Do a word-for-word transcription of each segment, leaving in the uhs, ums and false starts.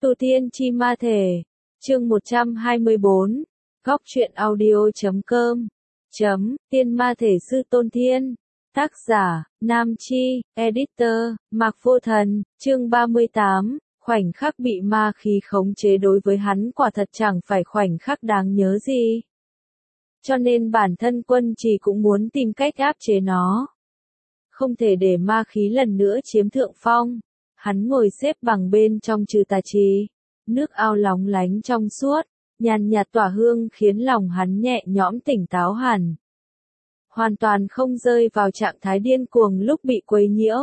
Tu Tiên Chi Ma Thể, chương một trăm hai mươi bốn, góc truyện audio.com, chấm, Tiên Ma Thể Sư Tôn Thiên, tác giả, Nam Chi, editor, Mạc Vô Thần, chương ba mươi tám, khoảnh khắc bị ma khí khống chế đối với hắn quả thật chẳng phải khoảnh khắc đáng nhớ gì. Cho nên bản thân Quân Trì cũng muốn tìm cách áp chế nó. Không thể để ma khí lần nữa chiếm thượng phong. Hắn ngồi xếp bằng bên trong trừ tà trì, nước ao lóng lánh trong suốt, nhàn nhạt tỏa hương khiến lòng hắn nhẹ nhõm tỉnh táo hẳn. Hoàn toàn không rơi vào trạng thái điên cuồng lúc bị quấy nhiễu.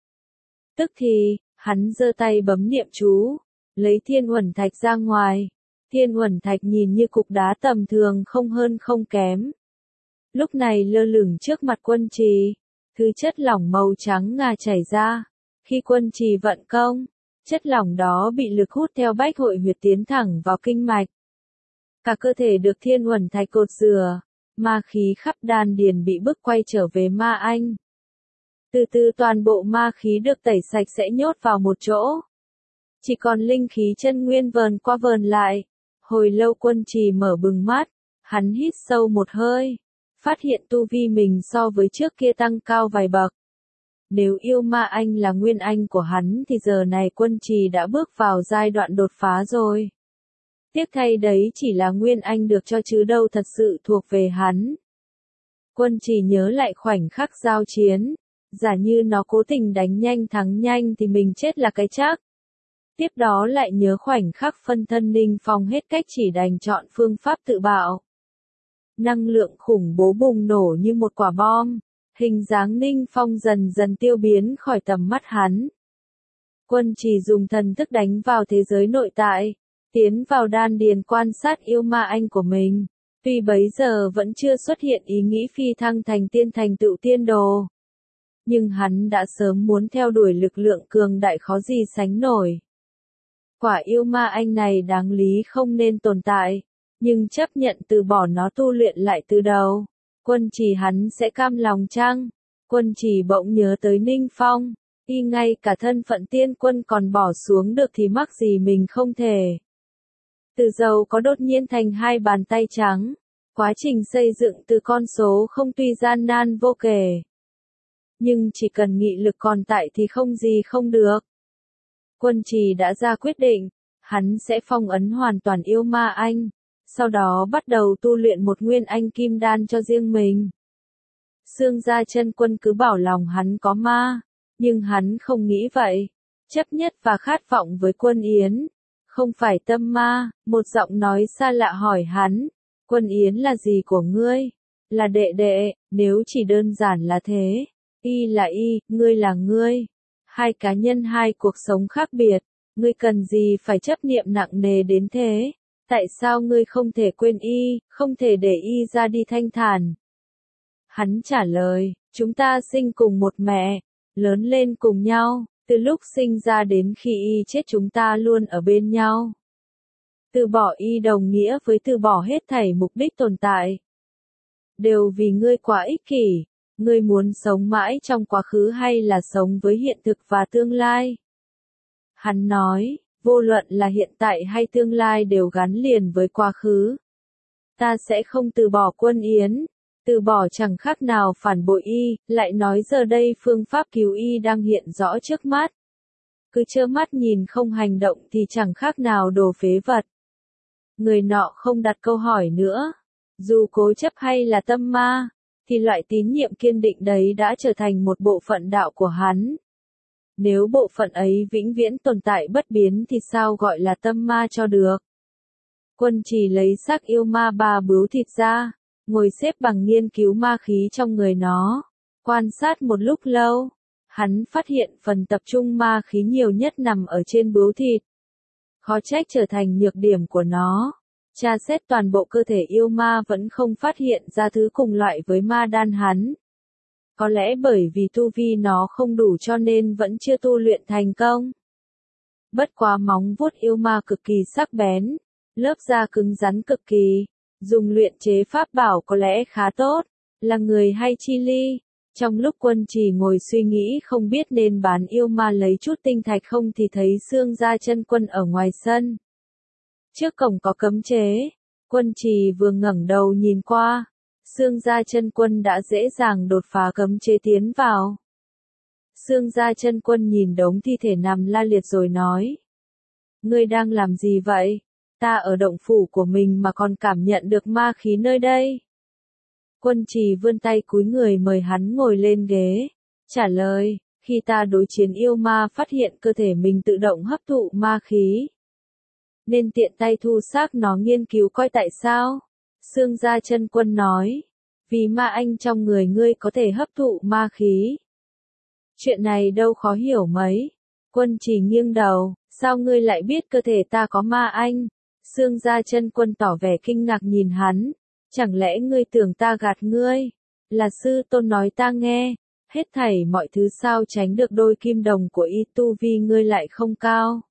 Tức thì, hắn giơ tay bấm niệm chú, lấy thiên uẩn thạch ra ngoài. Thiên uẩn thạch nhìn như cục đá tầm thường không hơn không kém. Lúc này lơ lửng trước mặt Quân Trì, thứ chất lỏng màu trắng ngà chảy ra. Khi Quân Trì vận công, chất lỏng đó bị lực hút theo bách hội huyệt tiến thẳng vào kinh mạch. Cả cơ thể được thiên uẩn thạch cột rửa, ma khí khắp đan điền bị bức quay trở về ma anh. Từ từ toàn bộ ma khí được tẩy sạch sẽ nhốt vào một chỗ. Chỉ còn linh khí chân nguyên vờn qua vờn lại. Hồi lâu Quân Trì mở bừng mắt, hắn hít sâu một hơi, phát hiện tu vi mình so với trước kia tăng cao vài bậc. Nếu yêu ma anh là nguyên anh của hắn thì giờ này Quân Trì đã bước vào giai đoạn đột phá rồi. Tiếc thay đấy chỉ là nguyên anh được cho chứ đâu thật sự thuộc về hắn. Quân Trì nhớ lại khoảnh khắc giao chiến, giả như nó cố tình đánh nhanh thắng nhanh thì mình chết là cái chắc. Tiếp đó lại nhớ khoảnh khắc phân thân Ninh Phong hết cách chỉ đành chọn phương pháp tự bạo. Năng lượng khủng bố bùng nổ như một quả bom. Hình dáng Ninh Phong dần dần tiêu biến khỏi tầm mắt hắn. Quân Trì dùng thần thức đánh vào thế giới nội tại, tiến vào đan điền quan sát yêu ma anh của mình. Tuy bấy giờ vẫn chưa xuất hiện ý nghĩ phi thăng thành tiên thành tựu tiên đồ. Nhưng hắn đã sớm muốn theo đuổi lực lượng cường đại khó gì sánh nổi. Quả yêu ma anh này đáng lý không nên tồn tại, nhưng chấp nhận từ bỏ nó tu luyện lại từ đầu. Quân Trì hắn sẽ cam lòng chăng? Quân Trì bỗng nhớ tới Ninh Phong, y ngay cả thân phận tiên quân còn bỏ xuống được thì mắc gì mình không thể. Từ giàu có đột nhiên thành hai bàn tay trắng, quá trình xây dựng từ con số không tuy gian nan vô kể. Nhưng chỉ cần nghị lực còn tại thì không gì không được. Quân Trì đã ra quyết định, hắn sẽ phong ấn hoàn toàn yêu ma anh. Sau đó bắt đầu tu luyện một nguyên anh kim đan cho riêng mình. Xương Gia Chân Quân cứ bảo lòng hắn có ma, nhưng hắn không nghĩ vậy. Chấp nhất và khát vọng với Quân Yến. Không phải tâm ma, một giọng nói xa lạ hỏi hắn. Quân Yến là gì của ngươi? Là đệ đệ, nếu chỉ đơn giản là thế. Y là y, ngươi là ngươi. Hai cá nhân hai cuộc sống khác biệt. Ngươi cần gì phải chấp niệm nặng nề đến thế? Tại sao ngươi không thể quên y, không thể để y ra đi thanh thản? Hắn trả lời, chúng ta sinh cùng một mẹ, lớn lên cùng nhau, từ lúc sinh ra đến khi y chết chúng ta luôn ở bên nhau. Từ bỏ y đồng nghĩa với từ bỏ hết thảy mục đích tồn tại. Đều vì ngươi quá ích kỷ, ngươi muốn sống mãi trong quá khứ hay là sống với hiện thực và tương lai? Hắn nói, vô luận là hiện tại hay tương lai đều gắn liền với quá khứ. Ta sẽ không từ bỏ Quân Yến, từ bỏ chẳng khác nào phản bội y, lại nói giờ đây phương pháp cứu y đang hiện rõ trước mắt. Cứ trơ mắt nhìn không hành động thì chẳng khác nào đồ phế vật. Người nọ không đặt câu hỏi nữa. Dù cố chấp hay là tâm ma, thì loại tín nhiệm kiên định đấy đã trở thành một bộ phận đạo của hắn. Nếu bộ phận ấy vĩnh viễn tồn tại bất biến thì sao gọi là tâm ma cho được? Quân Trì lấy xác yêu ma ba bướu thịt ra, ngồi xếp bằng nghiên cứu ma khí trong người nó. Quan sát một lúc lâu, hắn phát hiện phần tập trung ma khí nhiều nhất nằm ở trên bướu thịt. Khó trách trở thành nhược điểm của nó. Tra xét toàn bộ cơ thể yêu ma vẫn không phát hiện ra thứ cùng loại với ma đan hắn. Có lẽ bởi vì tu vi nó không đủ cho nên vẫn chưa tu luyện thành công. Bất quá móng vuốt yêu ma cực kỳ sắc bén, lớp da cứng rắn cực kỳ, dùng luyện chế pháp bảo có lẽ khá tốt, là người hay chi ly, Trong lúc Quân Trì ngồi suy nghĩ không biết nên bán yêu ma lấy chút tinh thạch không thì thấy Xương Gia Chân Quân ở ngoài sân. Trước cổng có cấm chế, Quân Trì vừa ngẩng đầu nhìn qua, Xương Gia Chân Quân đã dễ dàng đột phá cấm chế tiến vào. Xương Gia Chân Quân nhìn đống thi thể nằm la liệt rồi nói: Ngươi đang làm gì vậy? Ta ở động phủ của mình mà còn cảm nhận được ma khí nơi đây. Quân Trì vươn tay cúi người mời hắn ngồi lên ghế, trả lời: Khi ta đối chiến yêu ma phát hiện cơ thể mình tự động hấp thụ ma khí, nên tiện tay thu xác nó nghiên cứu coi tại sao. Xương Gia Chân Quân nói: Vì ma anh trong người ngươi có thể hấp thụ ma khí. Chuyện này đâu khó hiểu mấy. Quân Trì nghiêng đầu: Sao ngươi lại biết cơ thể ta có ma anh? Xương Gia Chân Quân tỏ vẻ kinh ngạc nhìn hắn: Chẳng lẽ ngươi tưởng ta gạt ngươi? Là sư tôn nói ta nghe, hết thảy mọi thứ sao tránh được đôi kim đồng của y, tu vi ngươi lại không cao.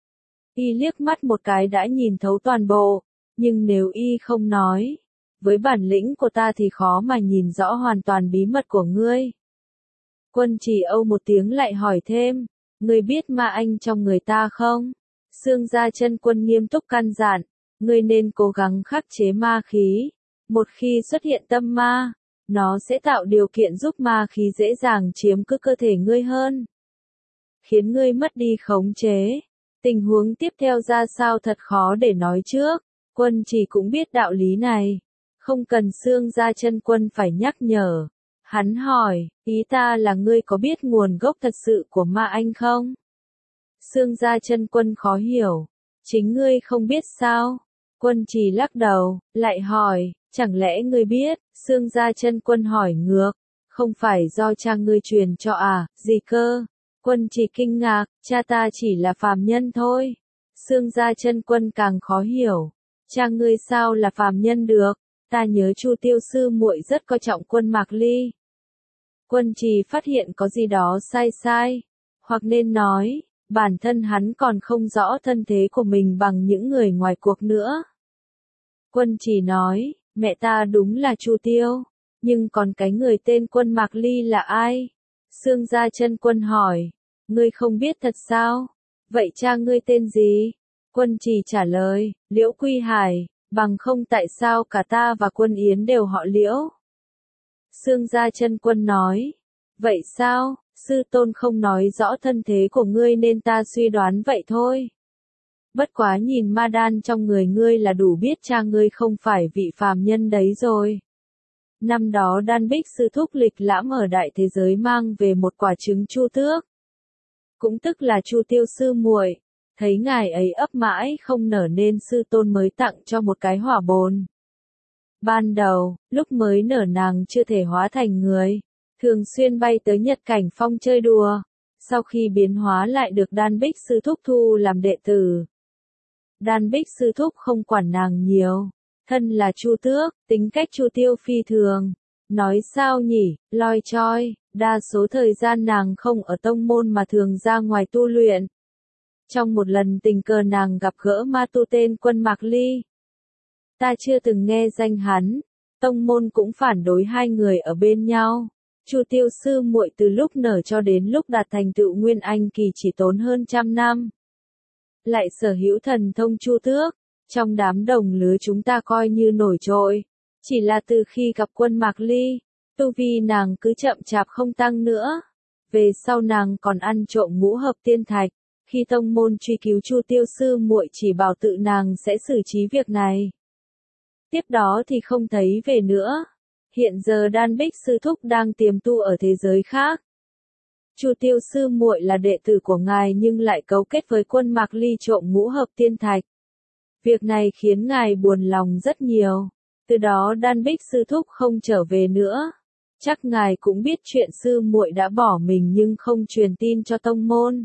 Y liếc mắt một cái đã nhìn thấu toàn bộ, nhưng nếu y không nói, với bản lĩnh của ta thì khó mà nhìn rõ hoàn toàn bí mật của ngươi. Quân Trì âu một tiếng lại hỏi thêm: Ngươi biết ma anh trong người ta không? Xương Gia Chân Quân nghiêm túc căn dặn: Ngươi nên cố gắng khắc chế ma khí. Một khi xuất hiện tâm ma, nó sẽ tạo điều kiện giúp ma khí dễ dàng chiếm cứ cơ thể ngươi hơn, khiến ngươi mất đi khống chế. Tình huống tiếp theo ra sao thật khó để nói trước. Quân Trì cũng biết đạo lý này, không cần Xương Gia Chân Quân phải nhắc nhở. Hắn hỏi: Ý ta là ngươi có biết nguồn gốc thật sự của ma anh không? Xương Gia Chân Quân khó hiểu: Chính ngươi không biết sao? Quân Trì lắc đầu, lại hỏi: Chẳng lẽ ngươi biết? Xương Gia Chân Quân hỏi ngược: Không phải do cha ngươi truyền cho à, gì cơ? Quân Trì kinh ngạc: Cha ta chỉ là phàm nhân thôi. Xương Gia Chân Quân càng khó hiểu: Cha ngươi sao là phàm nhân được? Ta nhớ Chu Tiêu sư muội rất coi trọng Quân Mạc Ly. Quân Trì phát hiện có gì đó sai sai, hoặc nên nói, bản thân hắn còn không rõ thân thế của mình bằng những người ngoài cuộc nữa. Quân Trì nói: Mẹ ta đúng là Chu Tiêu, nhưng còn cái người tên Quân Mạc Ly là ai? Xương Gia Chân Quân hỏi: Ngươi không biết thật sao? Vậy cha ngươi tên gì? Quân Trì trả lời: Liễu Quy Hải, bằng không tại sao cả ta và Quân Yến đều họ Liễu? Xương Gia Chân Quân nói: Vậy sao? Sư tôn không nói rõ thân thế của ngươi nên ta suy đoán vậy thôi. Bất quá nhìn ma đan trong người ngươi là đủ biết cha ngươi không phải vị phàm nhân đấy rồi. Năm đó Đan Bích sư thúc lịch lãm ở đại thế giới mang về một quả trứng Chu Tước, cũng tức là Chu Tiêu sư muội, thấy ngài ấy ấp mãi không nở nên sư tôn mới tặng cho một cái hỏa bồn. Ban đầu, lúc mới nở nàng chưa thể hóa thành người, thường xuyên bay tới Nhật Cảnh Phong chơi đùa, sau khi biến hóa lại được Đan Bích sư thúc thu làm đệ tử. Đan Bích sư thúc không quản nàng nhiều, thân là Chu Tước, tính cách Chu Tiêu phi thường. Nói sao nhỉ, loi choi, đa số thời gian nàng không ở tông môn mà thường ra ngoài tu luyện. Trong một lần tình cờ nàng gặp gỡ ma tu tên Quân Mạc Ly. Ta chưa từng nghe danh hắn, tông môn cũng phản đối hai người ở bên nhau. Chu Tiêu sư muội từ lúc nở cho đến lúc đạt thành tựu Nguyên Anh kỳ chỉ tốn hơn trăm năm. Lại sở hữu thần thông Chu Tước, trong đám đồng lứa chúng ta coi như nổi trội. Chỉ là từ khi gặp Quân Mạc Ly, tu vi nàng cứ chậm chạp không tăng nữa. Về sau nàng còn ăn trộm ngũ hợp tiên thạch, khi tông môn truy cứu Chu Tiêu sư muội chỉ bảo tự nàng sẽ xử trí việc này. Tiếp đó thì không thấy về nữa. Hiện giờ Đan Bích sư thúc đang tiềm tu ở thế giới khác. Chu Tiêu sư muội là đệ tử của ngài nhưng lại cấu kết với Quân Mạc Ly trộm ngũ hợp tiên thạch. Việc này khiến ngài buồn lòng rất nhiều. Từ đó Đan Bích sư thúc không trở về nữa. Chắc ngài cũng biết chuyện sư muội đã bỏ mình nhưng không truyền tin cho tông môn.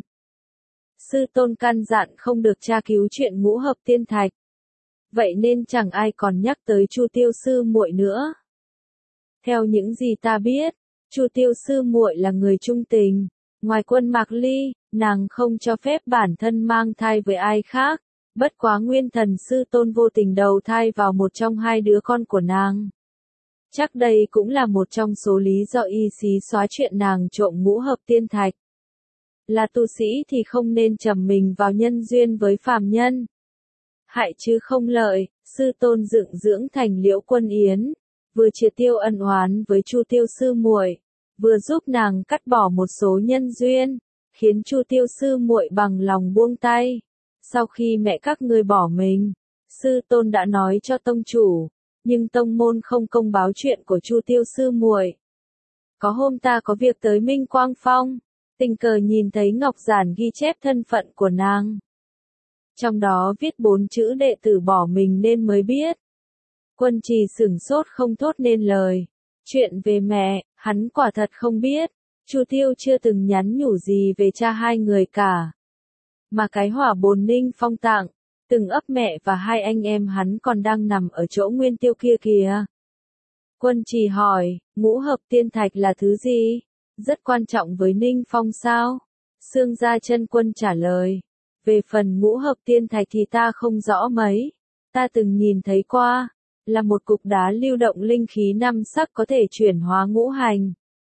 Sư tôn căn dặn không được tra cứu chuyện ngũ hợp tiên thạch. Vậy nên chẳng ai còn nhắc tới Chu Tiêu sư muội nữa. Theo những gì ta biết, Chu Tiêu sư muội là người trung tình. Ngoài Quân Mạc Ly, nàng không cho phép bản thân mang thai với ai khác. Bất quá Nguyên Thần sư tôn vô tình đầu thai vào một trong hai đứa con của nàng. Chắc đây cũng là một trong số lý do y xí xóa chuyện nàng trộm ngũ hợp tiên thạch. Là tu sĩ thì không nên trầm mình vào nhân duyên với phàm nhân. Hại chứ không lợi, sư tôn dựng dưỡng thành Liễu Quân Yến, vừa triệt tiêu ân oán với Chu Tiêu sư muội, vừa giúp nàng cắt bỏ một số nhân duyên, khiến Chu Tiêu sư muội bằng lòng buông tay. Sau khi mẹ các ngươi bỏ mình, sư tôn đã nói cho tông chủ, nhưng tông môn không công báo chuyện của Chu Tiêu sư muội. Có hôm ta có việc tới Minh Quang Phong, tình cờ nhìn thấy ngọc giản ghi chép thân phận của nàng. Trong đó viết bốn chữ đệ tử bỏ mình nên mới biết. Quân Trì sửng sốt không thốt nên lời. Chuyện về mẹ, hắn quả thật không biết. Chu Tiêu chưa từng nhắn nhủ gì về cha hai người cả. Mà cái hỏa bồn Ninh Phong tặng, từng ấp mẹ và hai anh em hắn còn đang nằm ở chỗ nguyên tiêu kia kìa. Quân Trì hỏi, ngũ hợp tiên thạch là thứ gì? Rất quan trọng với Ninh Phong sao? Xương Gia Chân Quân trả lời. Về phần ngũ hợp tiên thạch thì ta không rõ mấy. Ta từng nhìn thấy qua, là một cục đá lưu động linh khí năm sắc có thể chuyển hóa ngũ hành.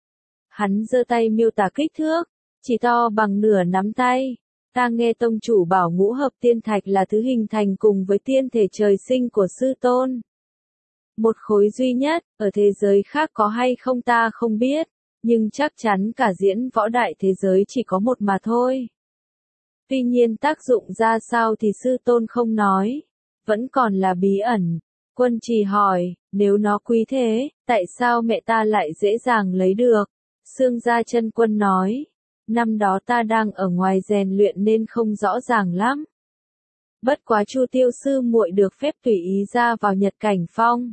Hắn giơ tay miêu tả kích thước, chỉ to bằng nửa nắm tay. Ta nghe tông chủ bảo ngũ hợp tiên thạch là thứ hình thành cùng với tiên thể trời sinh của sư tôn. Một khối duy nhất, ở thế giới khác có hay không ta không biết, nhưng chắc chắn cả diễn võ đại thế giới chỉ có một mà thôi. Tuy nhiên tác dụng ra sao thì sư tôn không nói, vẫn còn là bí ẩn. Quân Trì hỏi, nếu nó quý thế, tại sao mẹ ta lại dễ dàng lấy được? Xương Gia Chân Quân nói, năm đó ta đang ở ngoài rèn luyện nên không rõ ràng lắm. Bất quá Chu Tiêu sư muội được phép tùy ý ra vào Nhật Cảnh Phong.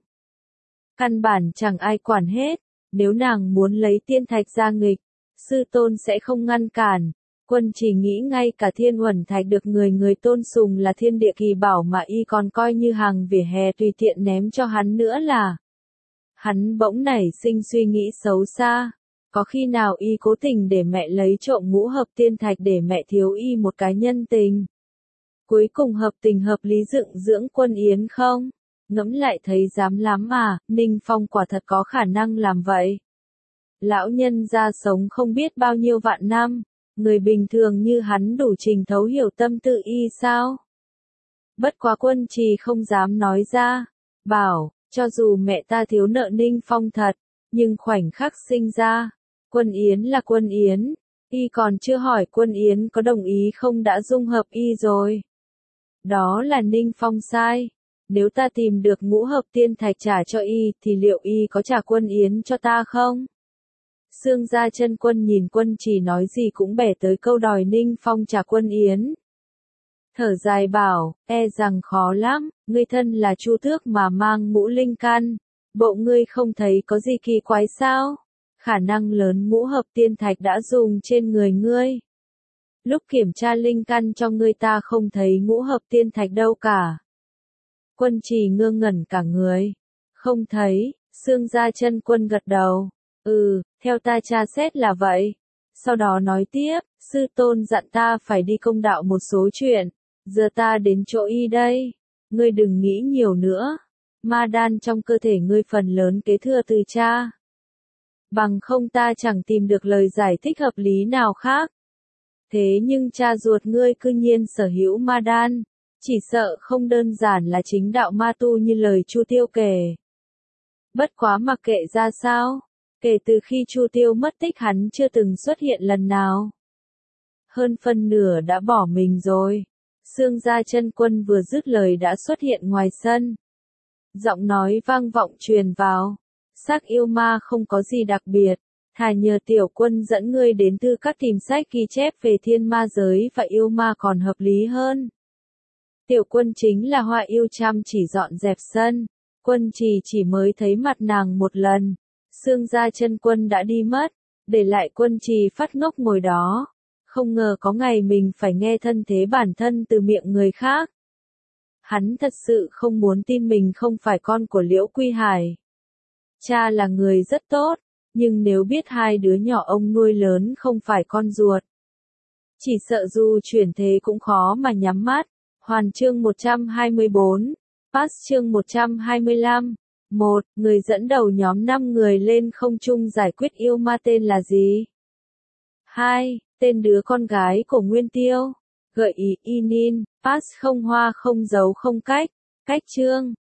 Căn bản chẳng ai quản hết, nếu nàng muốn lấy tiên thạch ra nghịch, sư tôn sẽ không ngăn cản. Quân Trì nghĩ ngay cả Thiên Uẩn Thạch được người người tôn sùng là thiên địa kỳ bảo mà y còn coi như hàng vỉa hè tùy tiện ném cho hắn nữa là. Hắn bỗng nảy sinh suy nghĩ xấu xa, có khi nào y cố tình để mẹ lấy trộm ngũ hợp tiên thạch để mẹ thiếu y một cái nhân tình. Cuối cùng hợp tình hợp lý dựng dưỡng Quân Yến không? Ngẫm lại thấy dám lắm à, Ninh Phong quả thật có khả năng làm vậy. Lão nhân ra sống không biết bao nhiêu vạn năm. Người bình thường như hắn đủ trình thấu hiểu tâm tư y sao? Bất quá Quân Trì không dám nói ra, bảo, cho dù mẹ ta thiếu nợ Ninh Phong thật, nhưng khoảnh khắc sinh ra, Quân Yến là Quân Yến, y còn chưa hỏi Quân Yến có đồng ý không đã dung hợp y rồi. Đó là Ninh Phong sai, nếu ta tìm được ngũ hợp tiên thạch trả cho y thì liệu y có trả Quân Yến cho ta không? Xương Gia Chân Quân nhìn Quân Trì nói gì cũng bẻ tới câu đòi Ninh Phong trả Quân Yến. Thở dài bảo, e rằng khó lắm, ngươi thân là Chu Tước mà mang ngũ linh căn, bộ ngươi không thấy có gì kỳ quái sao? Khả năng lớn ngũ hợp tiên thạch đã dùng trên người ngươi. Lúc kiểm tra linh căn cho ngươi ta không thấy ngũ hợp tiên thạch đâu cả. Quân Trì ngơ ngẩn cả người. Không thấy, Xương Gia Chân Quân gật đầu. Ừ, theo ta tra xét là vậy. Sau đó nói tiếp, sư tôn dặn ta phải đi công đạo một số chuyện. Giờ ta đến chỗ y đây. Ngươi đừng nghĩ nhiều nữa. Ma đan trong cơ thể ngươi phần lớn kế thừa từ cha. Bằng không ta chẳng tìm được lời giải thích hợp lý nào khác. Thế nhưng cha ruột ngươi cư nhiên sở hữu ma đan. Chỉ sợ không đơn giản là chính đạo ma tu như lời Chu Tiêu kể. Bất quá mặc kệ ra sao. Kể từ khi Chu Tiêu mất tích hắn chưa từng xuất hiện lần nào. Hơn phân nửa đã bỏ mình rồi. Xương Gia Chân Quân vừa dứt lời đã xuất hiện ngoài sân. Giọng nói vang vọng truyền vào. Xác yêu ma không có gì đặc biệt. Thà nhờ tiểu quân dẫn ngươi đến thư các tìm sách ghi chép về thiên ma giới và yêu ma còn hợp lý hơn. Tiểu quân chính là Hoa Yêu chăm chỉ dọn dẹp sân. Quân Trì chỉ mới thấy mặt nàng một lần. Xương Gia Chân Quân đã đi mất, để lại Quân Trì phát ngốc ngồi đó. Không ngờ có ngày mình phải nghe thân thế bản thân từ miệng người khác. Hắn thật sự không muốn tin mình không phải con của Liễu Quy Hải. Cha là người rất tốt, nhưng nếu biết hai đứa nhỏ ông nuôi lớn không phải con ruột, chỉ sợ dù chuyển thế cũng khó mà nhắm mắt. Hoàn chương một trăm hai mươi bốn, Pass chương một trăm hai mươi lăm. một. Người dẫn đầu nhóm năm người lên không trung giải quyết yêu ma tên là gì? hai. Tên đứa con gái của Nguyên Tiêu. Gợi ý Inin, pass không hoa không dấu không cách. Cách chương.